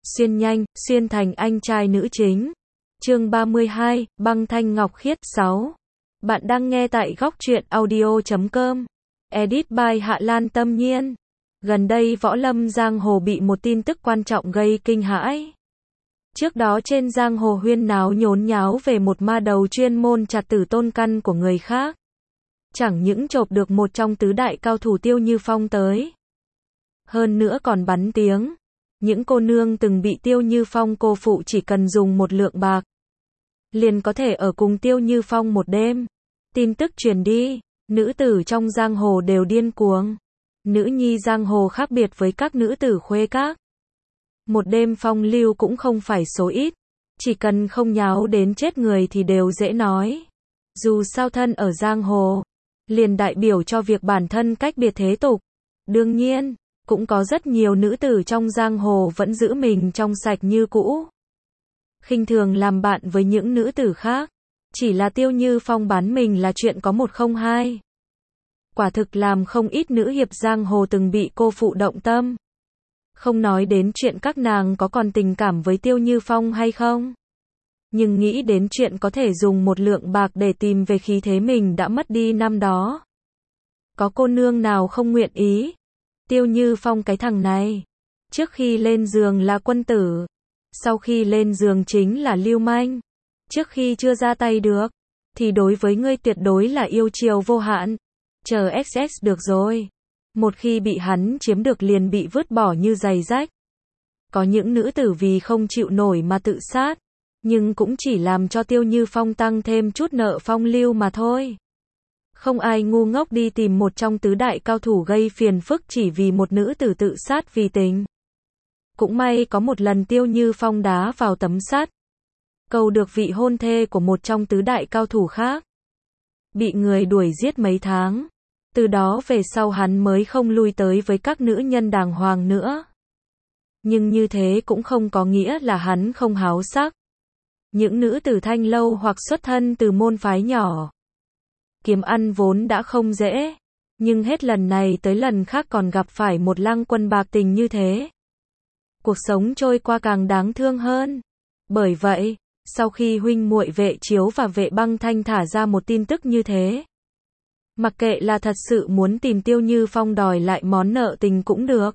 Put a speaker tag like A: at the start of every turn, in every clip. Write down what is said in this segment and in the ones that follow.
A: xuyên nhanh, xuyên thành anh trai nữ chính. Chương 32, băng thanh ngọc khiết. 6. Bạn đang nghe tại góc truyện audio.com. Edit by Hạ Lan Tâm Nhiên. Gần đây võ lâm giang hồ bị một tin tức quan trọng gây kinh hãi. Trước đó trên giang hồ huyên náo nhốn nháo về một ma đầu chuyên môn chặt tử tôn căn của người khác. Chẳng những chộp được một trong tứ đại cao thủ Tiêu Như Phong tới. Hơn nữa còn bắn tiếng. Những cô nương từng bị Tiêu Như Phong cô phụ chỉ cần dùng một lượng bạc. Liền có thể ở cùng Tiêu Như Phong một đêm. Tin tức truyền đi, nữ tử trong giang hồ đều điên cuồng. Nữ nhi giang hồ khác biệt với các nữ tử khuê các. Một đêm phong lưu cũng không phải số ít. Chỉ cần không nháo đến chết người thì đều dễ nói. Dù sao thân ở giang hồ, liền đại biểu cho việc bản thân cách biệt thế tục. Đương nhiên, cũng có rất nhiều nữ tử trong giang hồ vẫn giữ mình trong sạch như cũ. Khinh thường làm bạn với những nữ tử khác. Chỉ là Tiêu Như Phong bán mình là chuyện có một không hai. Quả thực làm không ít nữ hiệp giang hồ từng bị cô phụ động tâm. Không nói đến chuyện các nàng có còn tình cảm với Tiêu Như Phong hay không. Nhưng nghĩ đến chuyện có thể dùng một lượng bạc để tìm về khí thế mình đã mất đi năm đó. Có cô nương nào không nguyện ý? Tiêu Như Phong cái thằng này. Trước khi lên giường là quân tử. Sau khi lên giường chính là lưu manh. Trước khi chưa ra tay được, thì đối với ngươi tuyệt đối là yêu chiều vô hạn. Chờ XX được rồi. Một khi bị hắn chiếm được liền bị vứt bỏ như giày rách. Có những nữ tử vì không chịu nổi mà tự sát. Nhưng cũng chỉ làm cho Tiêu Như Phong tăng thêm chút nợ phong lưu mà thôi. Không ai ngu ngốc đi tìm một trong tứ đại cao thủ gây phiền phức chỉ vì một nữ tử tự sát vì tình. Cũng may có một lần Tiêu Như Phong đá vào tấm sắt. Cầu được vị hôn thê của một trong tứ đại cao thủ khác. Bị người đuổi giết mấy tháng. Từ đó về sau hắn mới không lui tới với các nữ nhân đàng hoàng nữa. Nhưng như thế cũng không có nghĩa là hắn không háo sắc. Những nữ tử thanh lâu hoặc xuất thân từ môn phái nhỏ. Kiếm ăn vốn đã không dễ. Nhưng hết lần này tới lần khác còn gặp phải một lang quân bạc tình như thế. Cuộc sống trôi qua càng đáng thương hơn. Bởi vậy, sau khi huynh muội Vệ Chiếu và Vệ Băng Thanh thả ra một tin tức như thế. Mặc kệ là thật sự muốn tìm Tiêu Như Phong đòi lại món nợ tình cũng được.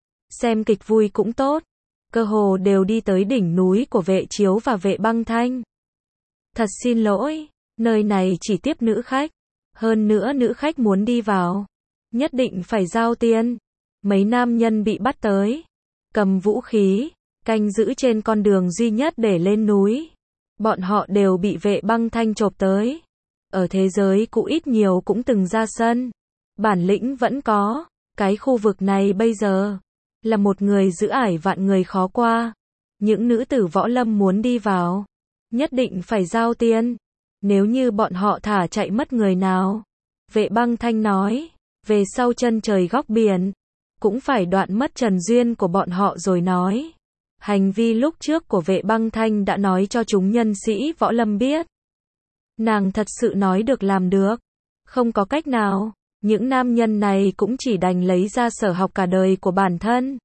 A: Xem kịch vui cũng tốt. Cơ hồ đều đi tới đỉnh núi của Vệ Chiếu và Vệ Băng Thanh. Thật xin lỗi, nơi này chỉ tiếp nữ khách. Hơn nữa nữ khách muốn đi vào. Nhất định phải giao tiền. Mấy nam nhân bị bắt tới. Cầm vũ khí. Canh giữ trên con đường duy nhất để lên núi. Bọn họ đều bị Vệ Băng Thanh chộp tới. Ở thế giới cũ ít nhiều cũng từng ra sân. Bản lĩnh vẫn có. Cái khu vực này bây giờ là một người giữ ải vạn người khó qua. Những nữ tử võ lâm muốn đi vào, nhất định phải giao tiền. Nếu như bọn họ thả chạy mất người nào, Vệ Băng Thanh nói, về sau chân trời góc biển, cũng phải đoạn mất trần duyên của bọn họ rồi nói. Hành vi lúc trước của Vệ Băng Thanh đã nói cho chúng nhân sĩ võ lâm biết. Nàng thật sự nói được làm được. Không có cách nào. Những nam nhân này cũng chỉ đành lấy ra sở học cả đời của bản thân.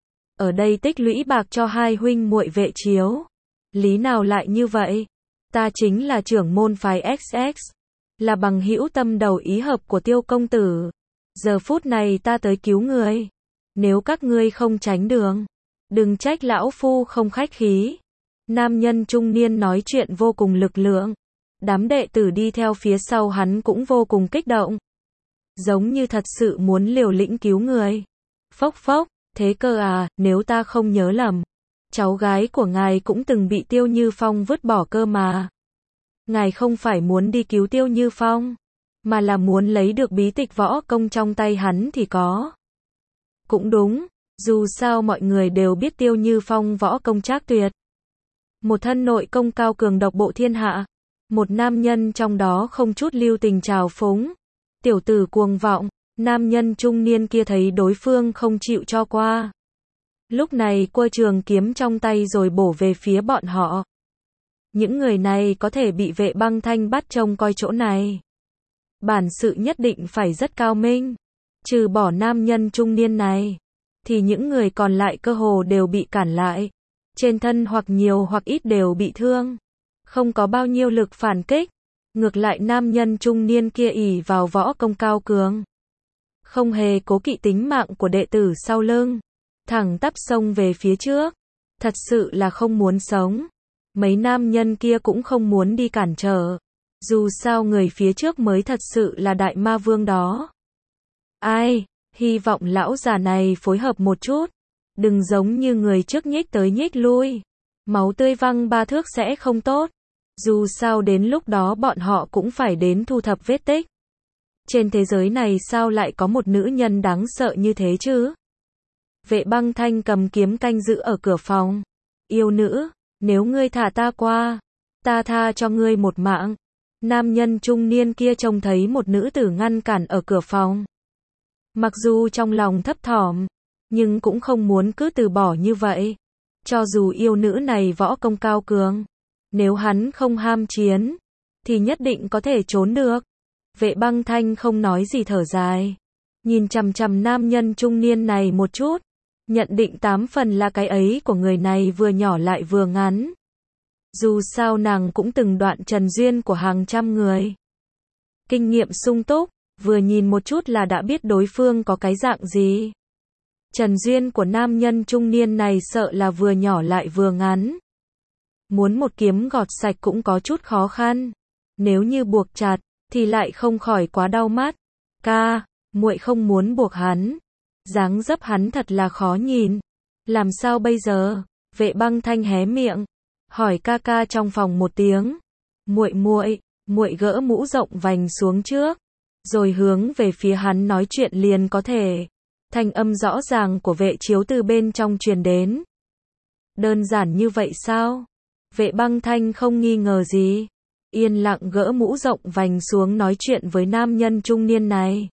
A: Ở đây tích lũy bạc cho hai huynh muội Vệ Chiếu. Lý nào lại như vậy? Ta chính là trưởng môn phái XX. Là bằng hữu tâm đầu ý hợp của Tiêu công tử. Giờ phút này ta tới cứu người. Nếu các ngươi không tránh đường, đừng trách lão phu không khách khí. Nam nhân trung niên nói chuyện vô cùng lực lượng. Đám đệ tử đi theo phía sau hắn cũng vô cùng kích động. Giống như thật sự muốn liều lĩnh cứu người. Phốc phốc, thế cơ à, nếu ta không nhớ lầm. Cháu gái của ngài cũng từng bị Tiêu Như Phong vứt bỏ cơ mà. Ngài không phải muốn đi cứu Tiêu Như Phong, mà là muốn lấy được bí tịch võ công trong tay hắn thì có. Cũng đúng, dù sao mọi người đều biết Tiêu Như Phong võ công trác tuyệt. Một thân nội công cao cường độc bộ thiên hạ. Một nam nhân trong đó không chút lưu tình trào phúng. Tiểu tử cuồng vọng, nam nhân trung niên kia thấy đối phương không chịu cho qua. Lúc này quơ trường kiếm trong tay rồi bổ về phía bọn họ. Những người này có thể bị Vệ Băng Thanh bắt trông coi chỗ này. Bản sự nhất định phải rất cao minh. Trừ bỏ nam nhân trung niên này, thì những người còn lại cơ hồ đều bị cản lại. trên thân hoặc nhiều hoặc ít đều bị thương, không có bao nhiêu lực phản kích. Ngược lại nam nhân trung niên kia ỷ vào võ công cao cường, không hề cố kỵ tính mạng của đệ tử sau lưng, thẳng tắp xông về phía trước, thật sự là không muốn sống. Mấy nam nhân kia cũng không muốn đi cản trở, dù sao người phía trước mới thật sự là đại ma vương đó. Ai, hy vọng lão già này phối hợp một chút, đừng giống như người trước nhích tới nhích lui, máu tươi văng ba thước sẽ không tốt. Dù sao đến lúc đó bọn họ cũng phải đến thu thập vết tích. Trên thế giới này sao lại có một nữ nhân đáng sợ như thế chứ? Vệ Băng Thanh cầm kiếm canh giữ ở cửa phòng. Yêu nữ, nếu ngươi thả ta qua, ta tha cho ngươi một mạng. Nam nhân trung niên kia trông thấy một nữ tử ngăn cản ở cửa phòng. Mặc dù trong lòng thấp thỏm, nhưng cũng không muốn cứ từ bỏ như vậy. Cho dù yêu nữ này võ công cao cường, nếu hắn không ham chiến, thì nhất định có thể trốn được. Vệ Băng Thanh không nói gì thở dài, nhìn chằm chằm nam nhân trung niên này một chút, nhận định 8 phần là cái ấy của người này vừa nhỏ lại vừa ngắn. Dù sao nàng cũng từng đoạn trần duyên của hàng trăm người. Kinh nghiệm sung túc, vừa nhìn một chút là đã biết đối phương có cái dạng gì. Trần duyên của nam nhân trung niên này sợ là vừa nhỏ lại vừa ngắn. Muốn một kiếm gọt sạch cũng có chút khó khăn. Nếu như buộc chặt, thì lại không khỏi quá đau mắt. Ca, muội không muốn buộc hắn. Dáng dấp hắn thật là khó nhìn. Làm sao bây giờ? Vệ Băng Thanh hé miệng, hỏi ca ca trong phòng một tiếng. Muội gỡ mũ rộng vành xuống trước, rồi hướng về phía hắn nói chuyện liền có thể. Thanh âm rõ ràng của Vệ Chiếu từ bên trong truyền đến. Đơn giản như vậy sao? Vệ Băng Thanh không nghi ngờ gì, yên lặng gỡ mũ rộng vành xuống nói chuyện với nam nhân trung niên này.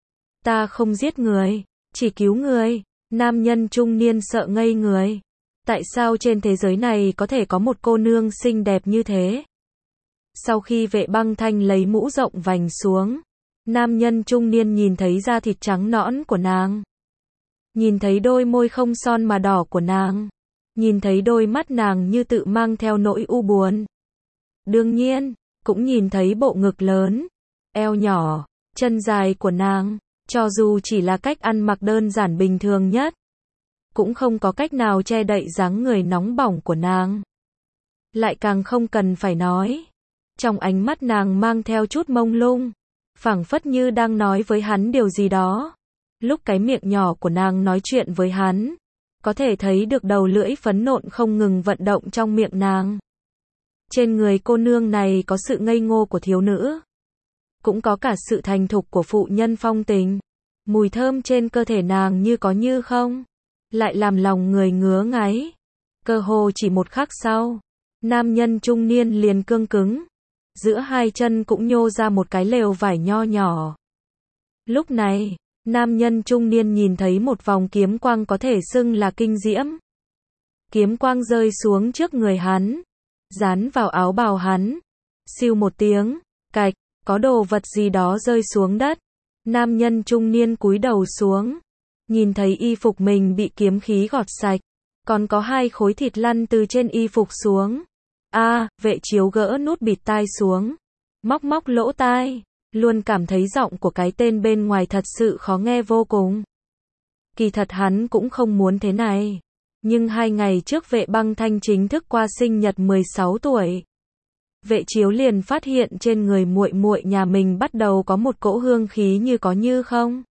A: Ta không giết người, chỉ cứu người. Nam nhân trung niên sợ ngây người. Tại sao trên thế giới này có thể có một cô nương xinh đẹp như thế? Sau khi Vệ Băng Thanh lấy mũ rộng vành xuống, nam nhân trung niên nhìn thấy da thịt trắng nõn của nàng, nhìn thấy đôi môi không son mà đỏ của nàng, nhìn thấy đôi mắt nàng như tự mang theo nỗi u buồn. Đương nhiên, cũng nhìn thấy bộ ngực lớn, eo nhỏ, chân dài của nàng, cho dù chỉ là cách ăn mặc đơn giản bình thường nhất, cũng không có cách nào che đậy dáng người nóng bỏng của nàng. Lại càng không cần phải nói, trong ánh mắt nàng mang theo chút mông lung, phảng phất như đang nói với hắn điều gì đó. Lúc cái miệng nhỏ của nàng nói chuyện với hắn, có thể thấy được đầu lưỡi phấn nộn không ngừng vận động trong miệng nàng. Trên người cô nương này có sự ngây ngô của thiếu nữ, cũng có cả sự thành thục của phụ nhân phong tình. Mùi thơm trên cơ thể nàng như có như không, lại làm lòng người ngứa ngáy. Cơ hồ chỉ một khắc sau, nam nhân trung niên liền cương cứng, giữa hai chân cũng nhô ra một cái lều vải nho nhỏ. Lúc này, nam nhân trung niên nhìn thấy một vòng kiếm quang có thể xưng là kinh diễm. Kiếm quang rơi xuống trước người hắn, dán vào áo bào hắn. Siêu một tiếng, cạch, có đồ vật gì đó rơi xuống đất. Nam nhân trung niên cúi đầu xuống, nhìn thấy y phục mình bị kiếm khí gọt sạch, còn có 2 khối thịt lăn từ trên y phục xuống. Vệ Chiếu gỡ nút bịt tai xuống, móc lỗ tai, luôn cảm thấy giọng của cái tên bên ngoài thật sự khó nghe vô cùng. Kỳ thật hắn cũng không muốn thế này, nhưng 2 ngày trước Vệ Băng Thanh chính thức qua sinh nhật 16 tuổi. Vệ Chiếu liền phát hiện trên người muội nhà mình bắt đầu có một cỗ hương khí như có như không.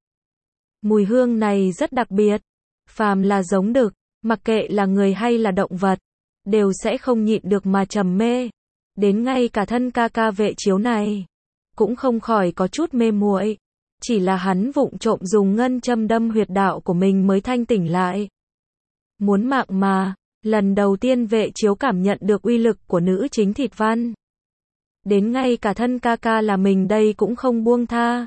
A: Mùi hương này rất đặc biệt, phàm là giống đực, mặc kệ là người hay là động vật, đều sẽ không nhịn được mà trầm mê. Đến ngay cả thân ca ca Vệ Chiếu này, cũng không khỏi có chút mê muội. Chỉ là hắn vụng trộm dùng ngân châm đâm huyệt đạo của mình mới thanh tỉnh lại. Muốn mạng mà, lần đầu tiên Vệ Chiếu cảm nhận được uy lực của nữ chính thịt văn. Đến ngay cả thân ca ca là mình đây cũng không buông tha.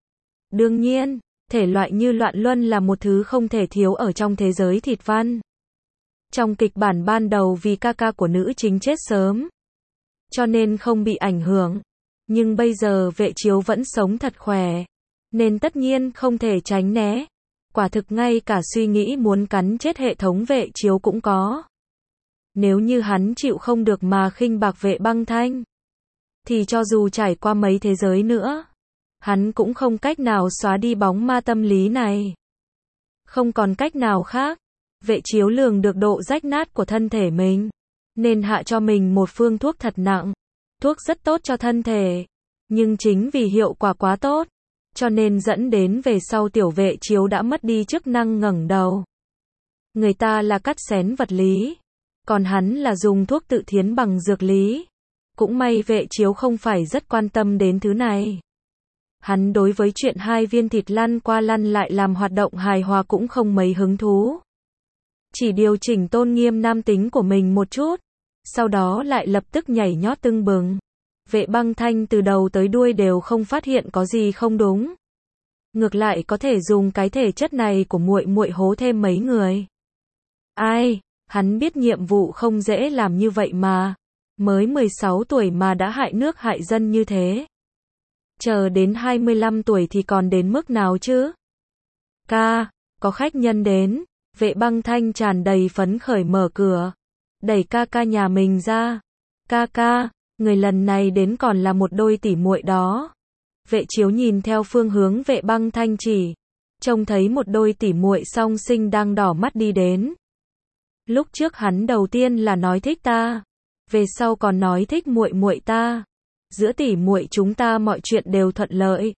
A: Đương nhiên, thể loại như loạn luân là một thứ không thể thiếu ở trong thế giới thịt văn. Trong kịch bản ban đầu vì ca ca của nữ chính chết sớm, cho nên không bị ảnh hưởng. Nhưng bây giờ Vệ Chiếu vẫn sống thật khỏe, nên tất nhiên không thể tránh né. Quả thực ngay cả suy nghĩ muốn cắn chết hệ thống Vệ Chiếu cũng có. Nếu như hắn chịu không được mà khinh bạc Vệ Băng Thanh, thì cho dù trải qua mấy thế giới nữa, hắn cũng không cách nào xóa đi bóng ma tâm lý này. Không còn cách nào khác, Vệ Chiếu lường được độ rách nát của thân thể mình, nên hạ cho mình một phương thuốc thật nặng. Thuốc rất tốt cho thân thể, nhưng chính vì hiệu quả quá tốt, cho nên dẫn đến về sau tiểu Vệ Chiếu đã mất đi chức năng ngẩng đầu. Người ta là cắt xén vật lý, còn hắn là dùng thuốc tự thiến bằng dược lý. Cũng may Vệ Chiếu không phải rất quan tâm đến thứ này. Hắn đối với chuyện 2 viên thịt lăn qua lăn lại làm hoạt động hài hòa cũng không mấy hứng thú. Chỉ điều chỉnh tôn nghiêm nam tính của mình một chút, sau đó lại lập tức nhảy nhót tưng bừng. Vệ Băng Thanh từ đầu tới đuôi đều không phát hiện có gì không đúng. Ngược lại có thể dùng cái thể chất này của muội muội hố thêm mấy người. Ai, hắn biết nhiệm vụ không dễ làm như vậy mà. Mới 16 tuổi mà đã hại nước hại dân như thế. Chờ đến 25 tuổi thì còn đến mức nào chứ? Ca, có khách nhân đến. Vệ Băng Thanh tràn đầy phấn khởi mở cửa, đẩy ca ca nhà mình ra. Ca ca, người lần này đến còn là một đôi tỉ muội đó. Vệ Chiếu nhìn theo phương hướng Vệ Băng Thanh chỉ, trông thấy một đôi tỉ muội song sinh đang đỏ mắt đi đến. Lúc trước hắn đầu tiên là nói thích ta, về sau còn nói thích muội muội ta. Giữa tỉ muội chúng ta mọi chuyện đều thuận lợi,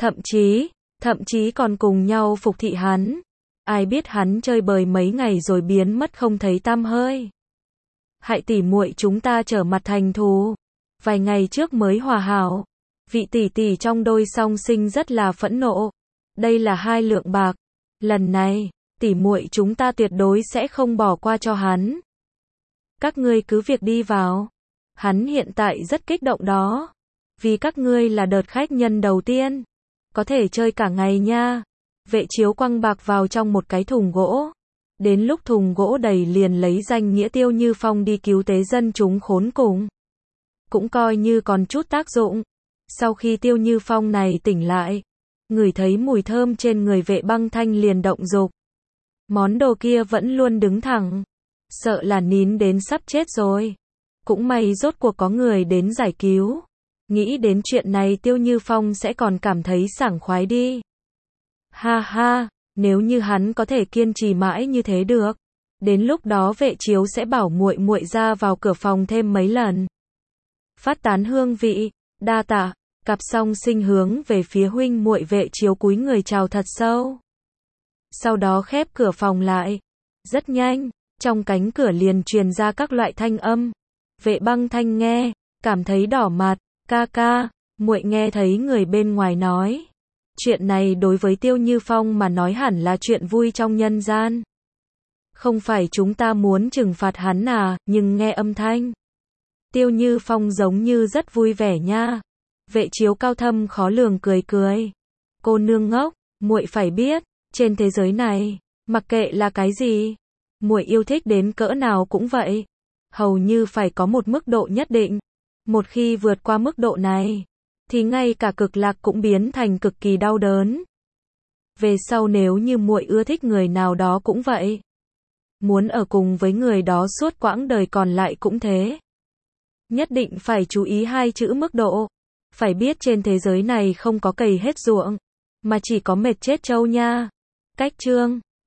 A: thậm chí còn cùng nhau phục thị hắn. Ai biết hắn chơi bời mấy ngày rồi biến mất không thấy tăm hơi. Hại tỉ muội chúng ta trở mặt thành thù. Vài ngày trước mới hòa hảo. Vị tỷ tỷ trong đôi song sinh rất là phẫn nộ. Đây là 2 lượng bạc. Lần này, tỉ muội chúng ta tuyệt đối sẽ không bỏ qua cho hắn. Các ngươi cứ việc đi vào. Hắn hiện tại rất kích động đó. Vì các ngươi là đợt khách nhân đầu tiên. Có thể chơi cả ngày nha. Vệ Chiếu quăng bạc vào trong một cái thùng gỗ. Đến lúc thùng gỗ đầy liền lấy danh nghĩa Tiêu Như Phong đi cứu tế dân chúng khốn cùng. Cũng coi như còn chút tác dụng. Sau khi Tiêu Như Phong này tỉnh lại, ngửi thấy mùi thơm trên người Vệ Băng Thanh liền động dục. Món đồ kia vẫn luôn đứng thẳng, sợ là nín đến sắp chết rồi. Cũng may rốt cuộc có người đến giải cứu. Nghĩ đến chuyện này Tiêu Như Phong sẽ còn cảm thấy sảng khoái đi. Ha ha, nếu như hắn có thể kiên trì mãi như thế được, đến lúc đó Vệ Chiếu sẽ bảo muội muội ra vào cửa phòng thêm mấy lần. Phát tán hương vị, đa tạ. Cặp song sinh hướng về phía huynh muội Vệ Chiếu cúi người chào thật sâu. Sau đó khép cửa phòng lại. Rất nhanh, trong cánh cửa liền truyền ra các loại thanh âm. Vệ Băng Thanh nghe, cảm thấy đỏ mặt. Ca ca, muội nghe thấy người bên ngoài nói. Chuyện này đối với Tiêu Như Phong mà nói hẳn là chuyện vui trong nhân gian. Không phải chúng ta muốn trừng phạt hắn à, nhưng nghe âm thanh. Tiêu Như Phong giống như rất vui vẻ nha. Vệ Chiếu cao thâm khó lường cười cười. Cô nương ngốc, muội phải biết, trên thế giới này, mặc kệ là cái gì, muội yêu thích đến cỡ nào cũng vậy. Hầu như phải có một mức độ nhất định. Một khi vượt qua mức độ này, thì ngay cả cực lạc cũng biến thành cực kỳ đau đớn. Về sau nếu như muội ưa thích người nào đó cũng vậy. Muốn ở cùng với người đó suốt quãng đời còn lại cũng thế. Nhất định phải chú ý 2 chữ mức độ. Phải biết trên thế giới này không có cày hết ruộng, mà chỉ có mệt chết trâu nha. Cách chương